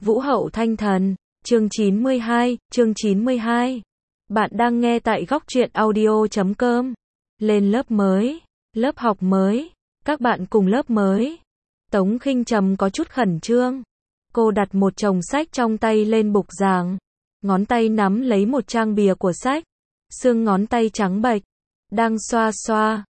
Vũ hậu thanh thần, chương 92. Bạn đang nghe tại góc truyện audio.com. Lên lớp mới, lớp học mới, các bạn cùng lớp mới. Tống Khinh Trầm có chút khẩn trương. Cô đặt một chồng sách trong tay lên bục giảng. Ngón tay nắm lấy một trang bìa của sách. Xương ngón tay trắng bệch. Đang xoa xoa.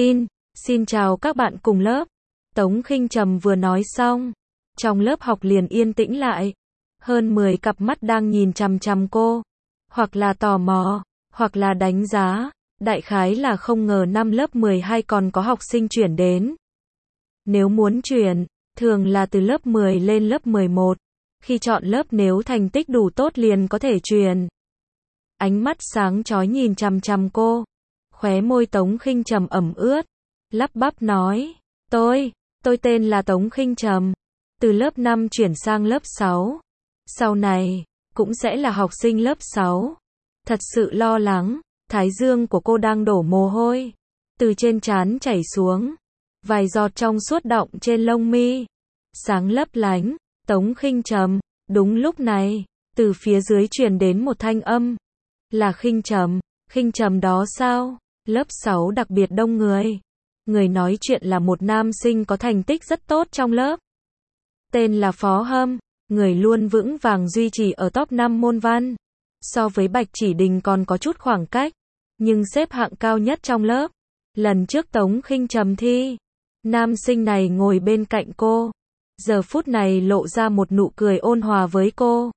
Xin chào các bạn cùng lớp. Tống Khinh Trầm vừa nói xong. Trong lớp học liền yên tĩnh lại. Hơn 10 cặp mắt đang nhìn chằm chằm cô. Hoặc là tò mò, hoặc là đánh giá. Đại khái là không ngờ năm lớp 12 còn có học sinh chuyển đến. Nếu muốn chuyển, thường là từ lớp 10 lên lớp 11. Khi chọn lớp nếu thành tích đủ tốt liền có thể chuyển. Ánh mắt sáng chói nhìn chằm chằm cô. Khóe môi Tống Khinh Trầm ẩm ướt. Lắp bắp nói, tôi tên là Tống Khinh Trầm. Từ lớp 5 chuyển sang lớp 6. Sau này, cũng sẽ là học sinh lớp 6. Thật sự lo lắng, thái dương của cô đang đổ mồ hôi. Từ trên trán chảy xuống. Vài giọt trong suốt đọng trên lông mi. Sáng lấp lánh, Tống Khinh Trầm. Đúng lúc này, từ phía dưới truyền đến một thanh âm. Là Khinh Trầm đó sao? Lớp 6 đặc biệt đông người. Người nói chuyện là một nam sinh có thành tích rất tốt trong lớp. Tên là Phó Hâm, người luôn vững vàng duy trì ở top 5 môn văn. So với Bạch Chỉ Đình còn có chút khoảng cách, nhưng xếp hạng cao nhất trong lớp. Lần trước Tống Khinh Trầm thi, nam sinh này ngồi bên cạnh cô. Giờ phút này lộ ra một nụ cười ôn hòa với cô.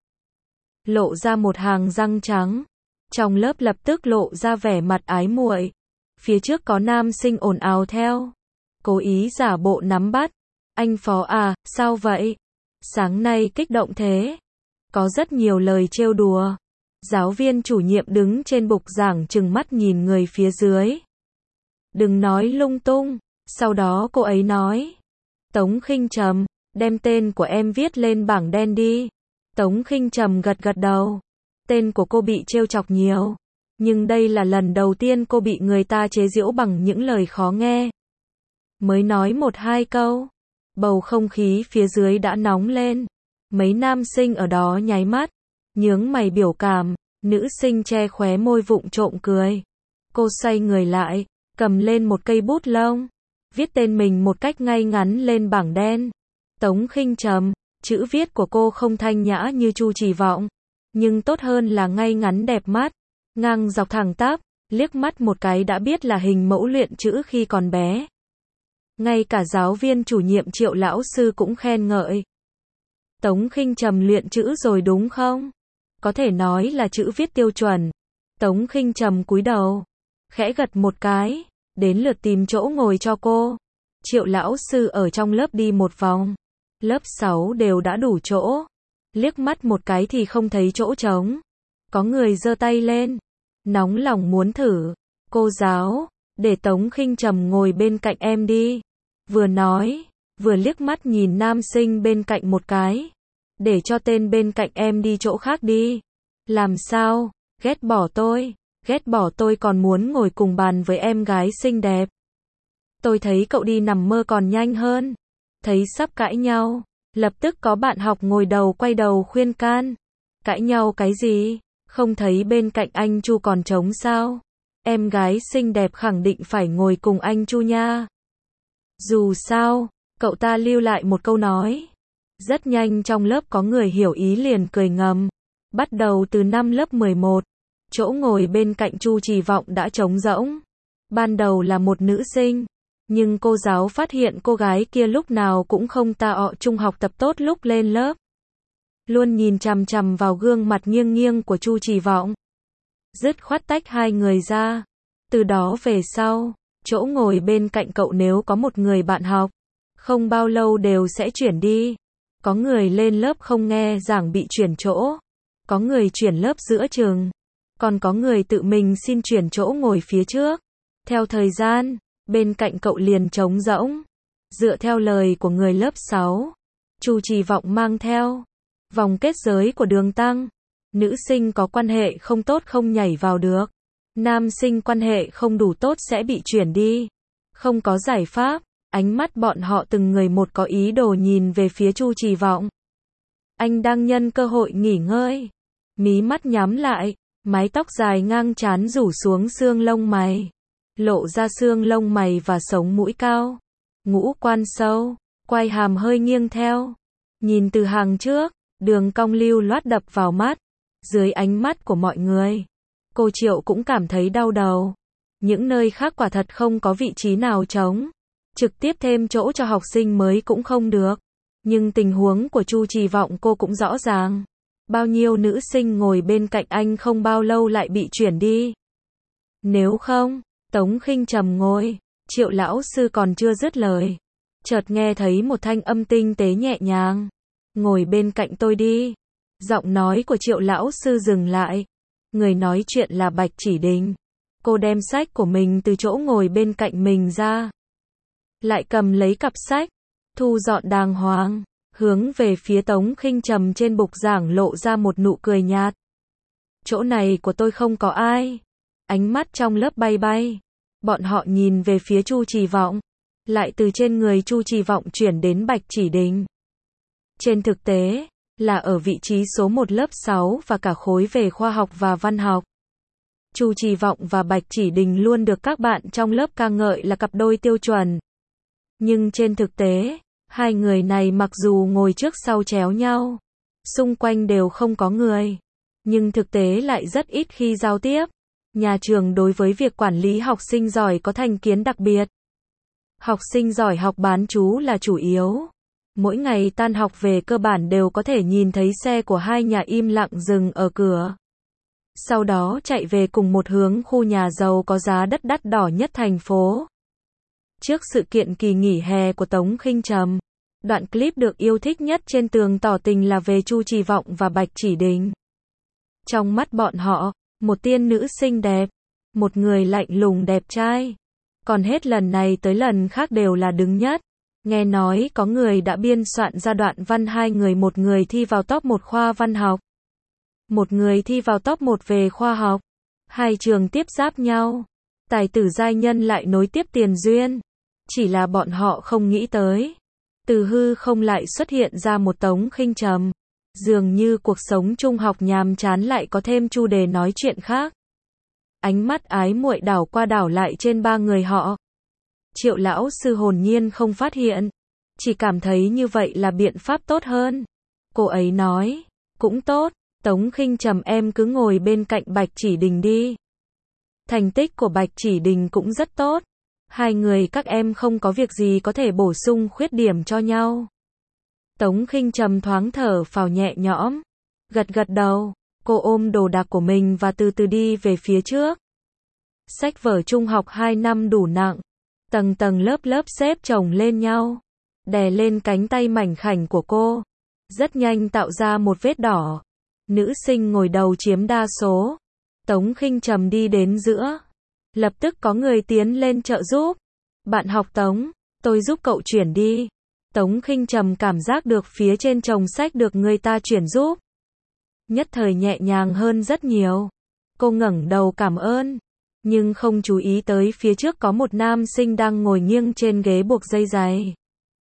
Lộ ra một hàng răng trắng. Trong lớp lập tức lộ ra vẻ mặt ái muội. Phía trước có nam sinh ồn ào theo. Cố ý giả bộ nắm bắt. Anh Phó à, sao vậy? Sáng nay kích động thế. Có rất nhiều lời trêu đùa. Giáo viên chủ nhiệm đứng trên bục giảng trừng mắt nhìn người phía dưới. Đừng nói lung tung. Sau đó cô ấy nói. Tống Khinh Trầm, đem tên của em viết lên bảng đen đi. Tống Khinh Trầm gật đầu. Tên của cô bị trêu chọc nhiều. Nhưng đây là lần đầu tiên cô bị người ta chế giễu bằng những lời khó nghe. Mới nói 1-2 câu. Bầu không khí phía dưới đã nóng lên. Mấy nam sinh ở đó nháy mắt. Nhướng mày biểu cảm. Nữ sinh che khóe môi vụng trộm cười. Cô xoay người lại. Cầm lên một cây bút lông. Viết tên mình một cách ngay ngắn lên bảng đen. Tống Khinh Trầm. Chữ viết của cô không thanh nhã như Chu Chỉ Vọng. Nhưng tốt hơn là ngay ngắn đẹp mắt. Ngang dọc thẳng tắp. Liếc mắt một cái đã biết là hình mẫu luyện chữ khi còn bé. Ngay cả giáo viên chủ nhiệm Triệu lão sư cũng khen ngợi. Tống Khinh Trầm luyện chữ rồi đúng không? Có thể nói là chữ viết tiêu chuẩn. Tống Khinh Trầm cúi đầu. Khẽ gật một cái. Đến lượt tìm chỗ ngồi cho cô. Triệu lão sư ở trong lớp đi một vòng. Lớp 6 đều đã đủ chỗ. Liếc mắt một cái thì không thấy chỗ trống. Có người giơ tay lên. Nóng lòng muốn thử. Cô giáo, để Tống Khinh Trầm ngồi bên cạnh em đi. Vừa nói, vừa liếc mắt nhìn nam sinh bên cạnh một cái. Để cho tên bên cạnh em đi chỗ khác đi. Làm sao? Ghét bỏ tôi còn muốn ngồi cùng bàn với em gái xinh đẹp. Tôi thấy cậu đi nằm mơ còn nhanh hơn. Thấy sắp cãi nhau, lập tức có bạn học ngồi đầu quay đầu khuyên can. Cãi nhau cái gì? Không thấy bên cạnh anh Chu còn trống sao? Em gái xinh đẹp khẳng định phải ngồi cùng anh Chu nha. Dù sao, cậu ta lưu lại một câu nói. Rất nhanh trong lớp có người hiểu ý liền cười ngầm. Bắt đầu từ năm lớp 11, chỗ ngồi bên cạnh Chu Chỉ Vọng đã trống rỗng. Ban đầu là một nữ sinh, nhưng cô giáo phát hiện cô gái kia lúc nào cũng không trung học tập tốt lúc lên lớp. Luôn nhìn chằm chằm vào gương mặt nghiêng nghiêng của Chu Chỉ Vọng. Dứt khoát tách hai người ra. Từ đó về sau, chỗ ngồi bên cạnh cậu nếu có một người bạn học, không bao lâu đều sẽ chuyển đi. Có người lên lớp không nghe giảng bị chuyển chỗ. Có người chuyển lớp giữa chừng. Còn có người tự mình xin chuyển chỗ ngồi phía trước. Theo thời gian, bên cạnh cậu liền trống rỗng. Dựa theo lời của người lớp 6, Chu Chỉ Vọng mang theo vòng kết giới của đường tăng. Nữ sinh có quan hệ không tốt không nhảy vào được. Nam sinh quan hệ không đủ tốt sẽ bị chuyển đi. Không có giải pháp. Ánh mắt bọn họ từng người một có ý đồ nhìn về phía Chu Chỉ Vọng. Anh đang nhân cơ hội nghỉ ngơi. Mí mắt nhắm lại, mái tóc dài ngang trán rủ xuống xương lông mày, lộ ra xương lông mày và sống mũi cao, ngũ quan sâu, quai hàm hơi nghiêng theo. Nhìn từ hàng trước, đường cong lưu loát đập vào mắt. Dưới ánh mắt của mọi người, cô Triệu cũng cảm thấy đau đầu. Những nơi khác quả thật không có vị trí nào trống. Trực tiếp thêm chỗ cho học sinh mới cũng không được. Nhưng tình huống của Chu Trì Vọng cô cũng rõ ràng. Bao nhiêu nữ sinh ngồi bên cạnh anh không bao lâu lại bị chuyển đi. Nếu không, Tống Khinh Trầm ngồi, Triệu lão sư còn chưa dứt lời. Chợt nghe thấy một thanh âm tinh tế nhẹ nhàng. Ngồi bên cạnh tôi đi. Giọng nói của Triệu lão sư dừng lại. Người nói chuyện là Bạch Chỉ Đình. Cô đem sách của mình từ chỗ ngồi bên cạnh mình ra. Lại cầm lấy cặp sách, thu dọn đàng hoàng, hướng về phía Tống Khinh Trầm trên bục giảng lộ ra một nụ cười nhạt. Chỗ này của tôi không có ai. Ánh mắt trong lớp bay bay. Bọn họ nhìn về phía Chu Trì Vọng, lại từ trên người Chu Trì Vọng chuyển đến Bạch Chỉ Đình. Trên thực tế, là ở vị trí số 1 lớp 6 và cả khối về khoa học và văn học. Chu Trì Vọng và Bạch Chỉ Đình luôn được các bạn trong lớp ca ngợi là cặp đôi tiêu chuẩn. Nhưng trên thực tế, hai người này mặc dù ngồi trước sau chéo nhau, xung quanh đều không có người, nhưng thực tế lại rất ít khi giao tiếp. Nhà trường đối với việc quản lý học sinh giỏi có thành kiến đặc biệt. Học sinh giỏi học bán trú là chủ yếu. Mỗi ngày tan học về cơ bản đều có thể nhìn thấy xe của hai nhà im lặng dừng ở cửa. Sau đó chạy về cùng một hướng khu nhà giàu có giá đất đắt đỏ nhất thành phố. Trước sự kiện kỳ nghỉ hè của Tống Khinh Trầm, đoạn clip được yêu thích nhất trên tường tỏ tình là về Chu Trì Vọng và Bạch Chỉ Đình. Trong mắt bọn họ, một tiên nữ xinh đẹp, một người lạnh lùng đẹp trai. Còn hết lần này tới lần khác đều là đứng nhất. Nghe nói có người đã biên soạn ra đoạn văn hai người, một người thi vào top 1 khoa văn học, một người thi vào top 1 về khoa học. Hai trường tiếp giáp nhau. Tài tử giai nhân lại nối tiếp tiền duyên. Chỉ là bọn họ không nghĩ tới. Từ hư không lại xuất hiện ra một Tống Khinh Trầm. Dường như cuộc sống trung học nhàm chán lại có thêm chủ đề nói chuyện khác. Ánh mắt ái muội đảo qua đảo lại trên ba người họ. Triệu lão sư hồn nhiên không phát hiện. Chỉ cảm thấy như vậy là biện pháp tốt hơn. Cô ấy nói, cũng tốt, Tống Khinh Trầm em cứ ngồi bên cạnh Bạch Chỉ Đình đi. Thành tích của Bạch Chỉ Đình cũng rất tốt. Hai người các em không có việc gì có thể bổ sung khuyết điểm cho nhau. Tống Khinh Trầm thoáng thở phào nhẹ nhõm. Gật gật đầu, cô ôm đồ đạc của mình và từ từ đi về phía trước. Sách vở trung học 2 năm đủ nặng. Tầng tầng lớp lớp xếp chồng lên nhau. Đè lên cánh tay mảnh khảnh của cô. Rất nhanh tạo ra một vết đỏ. Nữ sinh ngồi đầu chiếm đa số. Tống Khinh Trầm đi đến giữa. Lập tức có người tiến lên trợ giúp. Bạn học Tống, tôi giúp cậu chuyển đi. Tống Khinh Trầm cảm giác được phía trên chồng sách được người ta chuyển giúp. Nhất thời nhẹ nhàng hơn rất nhiều. Cô ngẩng đầu cảm ơn. Nhưng không chú ý tới phía trước có một nam sinh đang ngồi nghiêng trên ghế buộc dây giày.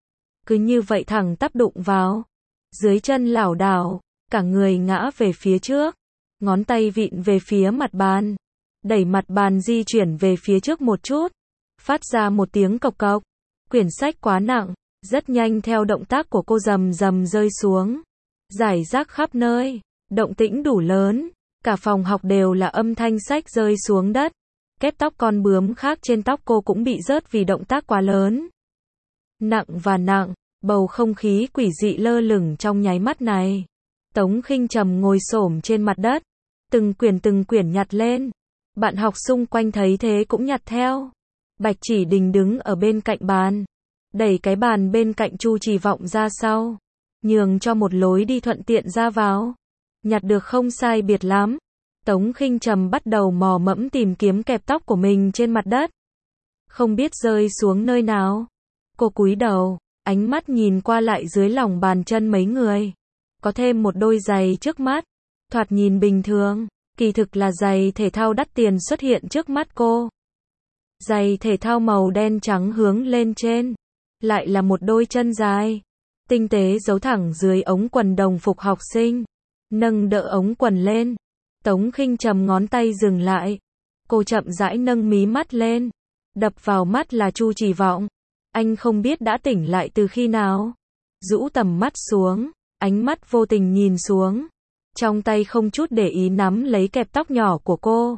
Cứ như vậy thẳng tắp đụng vào. Dưới chân lảo đảo, cả người ngã về phía trước. Ngón tay vịn về phía mặt bàn. Đẩy mặt bàn di chuyển về phía trước một chút. Phát ra một tiếng cộc cộc. Quyển sách quá nặng. Rất nhanh theo động tác của cô rầm rầm rơi xuống. Rải rác khắp nơi. Động tĩnh đủ lớn. Cả phòng học đều là âm thanh sách rơi xuống đất. Kép tóc con bướm khác trên tóc cô cũng bị rớt vì động tác quá lớn. Nặng và nặng. Bầu không khí quỷ dị lơ lửng trong nháy mắt này. Tống Khinh Trầm ngồi xổm trên mặt đất. Từng quyển nhặt lên. Bạn học xung quanh thấy thế cũng nhặt theo. Bạch Chỉ Đình đứng ở bên cạnh bàn. Đẩy cái bàn bên cạnh Chu Trì Vọng ra sau. Nhường cho một lối đi thuận tiện ra vào. Nhặt được không sai biệt lắm. Tống Khinh Trầm bắt đầu mò mẫm tìm kiếm kẹp tóc của mình trên mặt đất. Không biết rơi xuống nơi nào. Cô cúi đầu, ánh mắt nhìn qua lại dưới lòng bàn chân mấy người. Có thêm một đôi giày trước mắt. Thoạt nhìn bình thường, kỳ thực là giày thể thao đắt tiền xuất hiện trước mắt cô. Giày thể thao màu đen trắng hướng lên trên. Lại là một đôi chân dài. tinh tế giấu thẳng dưới ống quần đồng phục học sinh. Nâng đỡ ống quần lên. Tống Khinh Trầm ngón tay dừng lại. Cô chậm rãi nâng mí mắt lên. Đập vào mắt là Chu Trì Vọng. Anh không biết đã tỉnh lại từ khi nào. Rũ tầm mắt xuống, ánh mắt vô tình nhìn xuống. Trong tay không chút để ý nắm lấy kẹp tóc nhỏ của cô.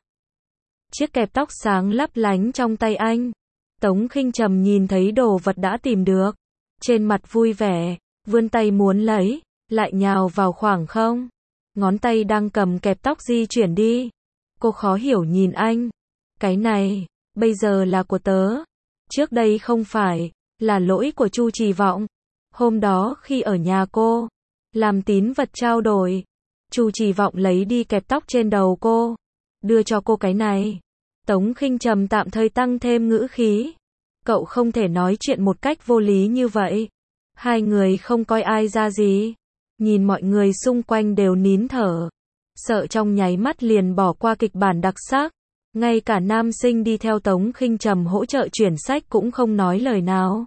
Chiếc kẹp tóc sáng lấp lánh trong tay anh. Tống Khinh Trầm nhìn thấy đồ vật đã tìm được. Trên mặt vui vẻ, vươn tay muốn lấy, lại nhào vào khoảng không. Ngón tay đang cầm kẹp tóc di chuyển đi. Cô khó hiểu nhìn anh. Cái này, bây giờ là của tớ. Trước đây không phải, là lỗi của Chu Trì Vọng. Hôm đó khi ở nhà cô, làm tín vật trao đổi. Chu Trì Vọng lấy đi kẹp tóc trên đầu cô. Đưa cho cô cái này. Tống Khinh Trầm tạm thời tăng thêm ngữ khí. Cậu không thể nói chuyện một cách vô lý như vậy. Hai người không coi ai ra gì. Nhìn mọi người xung quanh đều nín thở. Sợ trong nháy mắt liền bỏ qua kịch bản đặc sắc. Ngay cả nam sinh đi theo Tống Khinh Trầm hỗ trợ chuyển sách cũng không nói lời nào.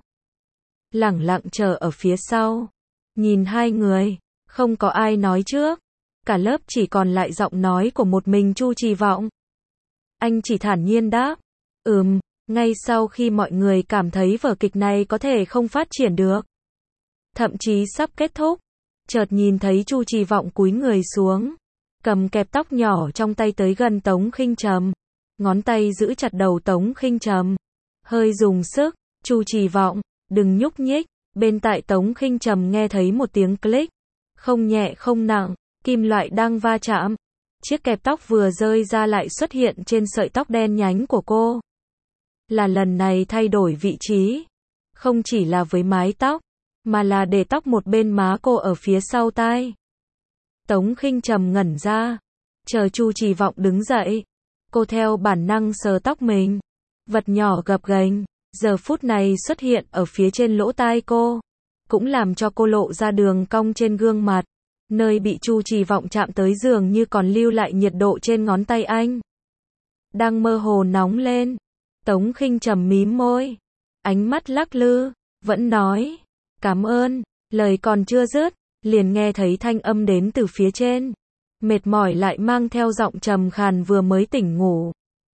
Lẳng lặng chờ ở phía sau. Nhìn hai người, không có ai nói trước. Cả lớp chỉ còn lại giọng nói của một mình Chu Trì Vọng. Anh chỉ thản nhiên đáp. Ngay sau khi mọi người cảm thấy vở kịch này có thể không phát triển được. Thậm chí sắp kết thúc. Chợt nhìn thấy Chu Trì Vọng cúi người xuống. Cầm kẹp tóc nhỏ trong tay tới gần Tống Khinh Trầm. Ngón tay giữ chặt đầu Tống Khinh Trầm. Hơi dùng sức. Chu Trì Vọng, đừng nhúc nhích. Bên tai Tống Khinh Trầm nghe thấy một tiếng click. Không nhẹ không nặng. Kim loại đang va chạm. Chiếc kẹp tóc vừa rơi ra lại xuất hiện trên sợi tóc đen nhánh của cô. Là lần này thay đổi vị trí. Không chỉ là với mái tóc, mà là để tóc một bên má cô ở phía sau tai. Tống Khinh Trầm ngẩn ra. Chờ Chu Trì Vọng đứng dậy. Cô theo bản năng sờ tóc mình. Vật nhỏ gập ghềnh, giờ phút này xuất hiện ở phía trên lỗ tai cô. Cũng làm cho cô lộ ra đường cong trên gương mặt. Nơi bị Chu Trì Vọng chạm tới dường như còn lưu lại nhiệt độ trên ngón tay anh. Đang mơ hồ nóng lên. Tống Khinh Trầm mím môi. Ánh mắt lắc lư. Vẫn nói. Cảm ơn. Lời còn chưa dứt. Liền nghe thấy thanh âm đến từ phía trên. Mệt mỏi lại mang theo giọng trầm khàn vừa mới tỉnh ngủ.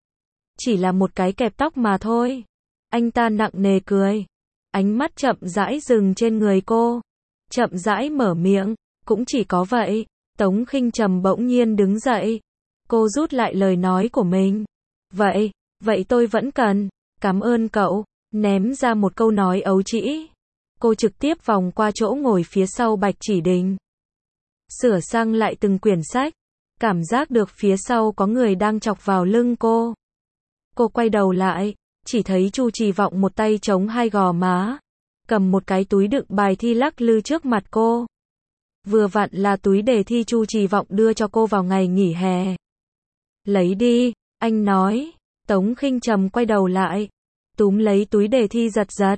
Chỉ là một cái kẹp tóc mà thôi. Anh ta nặng nề cười. Ánh mắt chậm rãi dừng trên người cô. Chậm rãi mở miệng. Cũng chỉ có vậy. Tống Khinh Trầm bỗng nhiên đứng dậy. Cô rút lại lời nói của mình. Vậy tôi vẫn cần. Cảm ơn cậu. Ném ra một câu nói ấu trĩ. Cô trực tiếp vòng qua chỗ ngồi phía sau Bạch Chỉ Đình. Sửa sang lại từng quyển sách. Cảm giác được phía sau có người đang chọc vào lưng cô. Cô quay đầu lại. Chỉ thấy Chu Trì Vọng một tay chống hai gò má. Cầm một cái túi đựng bài thi lắc lư trước mặt cô. Vừa vặn là túi đề thi Chu Trì Vọng đưa cho cô vào ngày nghỉ hè. Lấy đi, anh nói. Tống Khinh Trầm quay đầu lại. Túm lấy túi đề thi giật giật.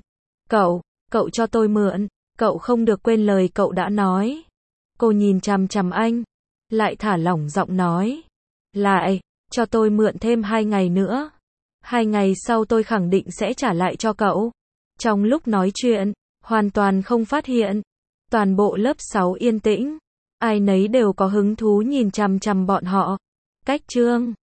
Cậu cho tôi mượn. Cậu không được quên lời cậu đã nói. Cô nhìn chằm chằm anh. Lại thả lỏng giọng nói. Lại, cho tôi mượn thêm 2 ngày nữa. 2 ngày sau tôi khẳng định sẽ trả lại cho cậu. Trong lúc nói chuyện, hoàn toàn không phát hiện. Toàn bộ lớp 6 yên tĩnh. Ai nấy đều có hứng thú nhìn chằm chằm bọn họ. Cách chương